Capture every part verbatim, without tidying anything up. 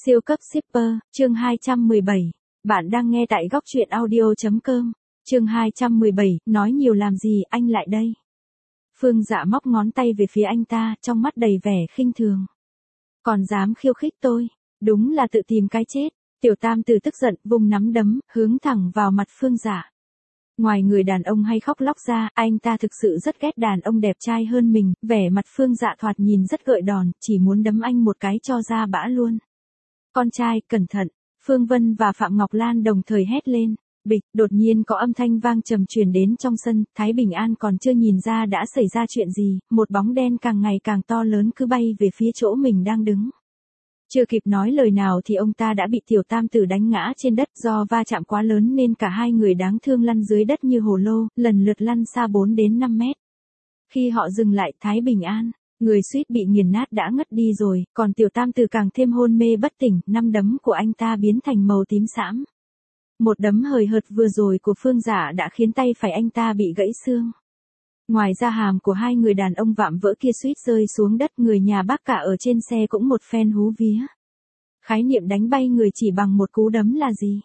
Siêu cấp shipper, chương hai trăm mười bảy. Bạn đang nghe tại góc truyện audio.com. Chương hai trăm mười bảy, nói nhiều làm gì, anh lại đây. Phương Dạ móc ngón tay về phía anh ta, trong mắt đầy vẻ khinh thường. Còn dám khiêu khích tôi, đúng là tự tìm cái chết. Tiểu Tam Tử tức giận, vùng nắm đấm, hướng thẳng vào mặt Phương Dạ. Ngoài người đàn ông hay khóc lóc ra, anh ta thực sự rất ghét đàn ông đẹp trai hơn mình, vẻ mặt Phương Dạ thoạt nhìn rất gợi đòn, chỉ muốn đấm anh một cái cho ra bã luôn. Con trai, cẩn thận, Phương Vân và Phạm Ngọc Lan đồng thời hét lên. Bịch, đột nhiên có âm thanh vang trầm truyền đến trong sân, Thái Bình An còn chưa nhìn ra đã xảy ra chuyện gì, một bóng đen càng ngày càng to lớn cứ bay về phía chỗ mình đang đứng. Chưa kịp nói lời nào thì ông ta đã bị Tiểu Tam Tử đánh ngã trên đất, do va chạm quá lớn nên cả hai người đáng thương lăn dưới đất như hồ lô, lần lượt lăn xa bốn đến năm mét. Khi họ dừng lại, Thái Bình An, người suýt bị nghiền nát đã ngất đi rồi, còn Tiểu Tam Tử càng thêm hôn mê bất tỉnh, năm đấm của anh ta biến thành màu tím xám. Một đấm hời hợt vừa rồi của Phương Dạ đã khiến tay phải anh ta bị gãy xương. Ngoài ra hàm của hai người đàn ông vạm vỡ kia suýt rơi xuống đất, người nhà bác cả ở trên xe cũng một phen hú vía. Khái niệm đánh bay người chỉ bằng một cú đấm là gì?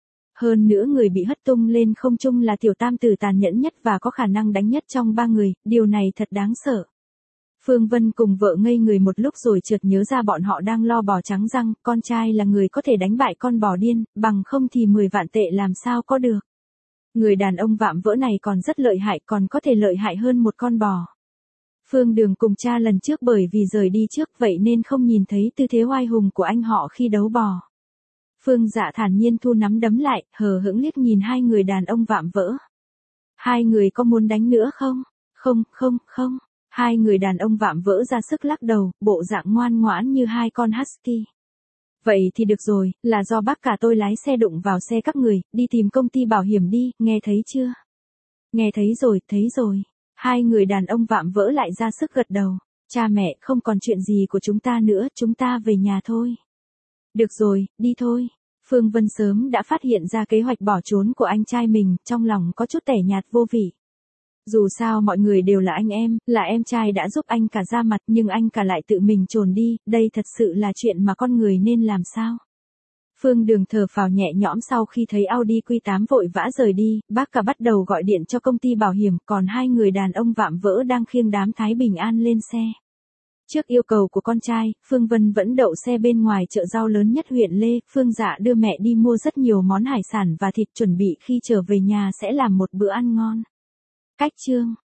Hơn nữa người bị hất tung lên không trung là Tiểu Tam Tử tàn nhẫn nhất và có khả năng đánh nhất trong ba người, điều này thật đáng sợ. Phương Vân cùng vợ ngây người một lúc rồi chợt nhớ ra bọn họ đang lo bò trắng răng, con trai là người có thể đánh bại con bò điên, bằng không thì mười vạn tệ làm sao có được. Người đàn ông vạm vỡ này còn rất lợi hại, còn có thể lợi hại hơn một con bò. Phương Đường cùng cha lần trước bởi vì rời đi trước vậy nên không nhìn thấy tư thế oai hùng của anh họ khi đấu bò. Phương Dạ thản nhiên thu nắm đấm lại, hờ hững liếc nhìn hai người đàn ông vạm vỡ. Hai người có muốn đánh nữa không? Không, không, không. Hai người đàn ông vạm vỡ ra sức lắc đầu, bộ dạng ngoan ngoãn như hai con husky. Vậy thì được rồi, là do bác cả tôi lái xe đụng vào xe các người, đi tìm công ty bảo hiểm đi, nghe thấy chưa? Nghe thấy rồi, thấy rồi. Hai người đàn ông vạm vỡ lại ra sức gật đầu. Cha mẹ, không còn chuyện gì của chúng ta nữa, chúng ta về nhà thôi. Được rồi, đi thôi. Phương Vân sớm đã phát hiện ra kế hoạch bỏ trốn của anh trai mình, trong lòng có chút tẻ nhạt vô vị. Dù sao mọi người đều là anh em, là em trai đã giúp anh cả ra mặt nhưng anh cả lại tự mình trốn đi, đây thật sự là chuyện mà con người nên làm sao? Phương Đường thở phào nhẹ nhõm sau khi thấy Audi Q tám vội vã rời đi, bác cả bắt đầu gọi điện cho công ty bảo hiểm, còn hai người đàn ông vạm vỡ đang khiêng đám Thái Bình An lên xe. Trước yêu cầu của con trai, Phương Vân vẫn đậu xe bên ngoài chợ rau lớn nhất huyện Lê, Phương Dạ đưa mẹ đi mua rất nhiều món hải sản và thịt chuẩn bị khi trở về nhà sẽ làm một bữa ăn ngon. Cách chương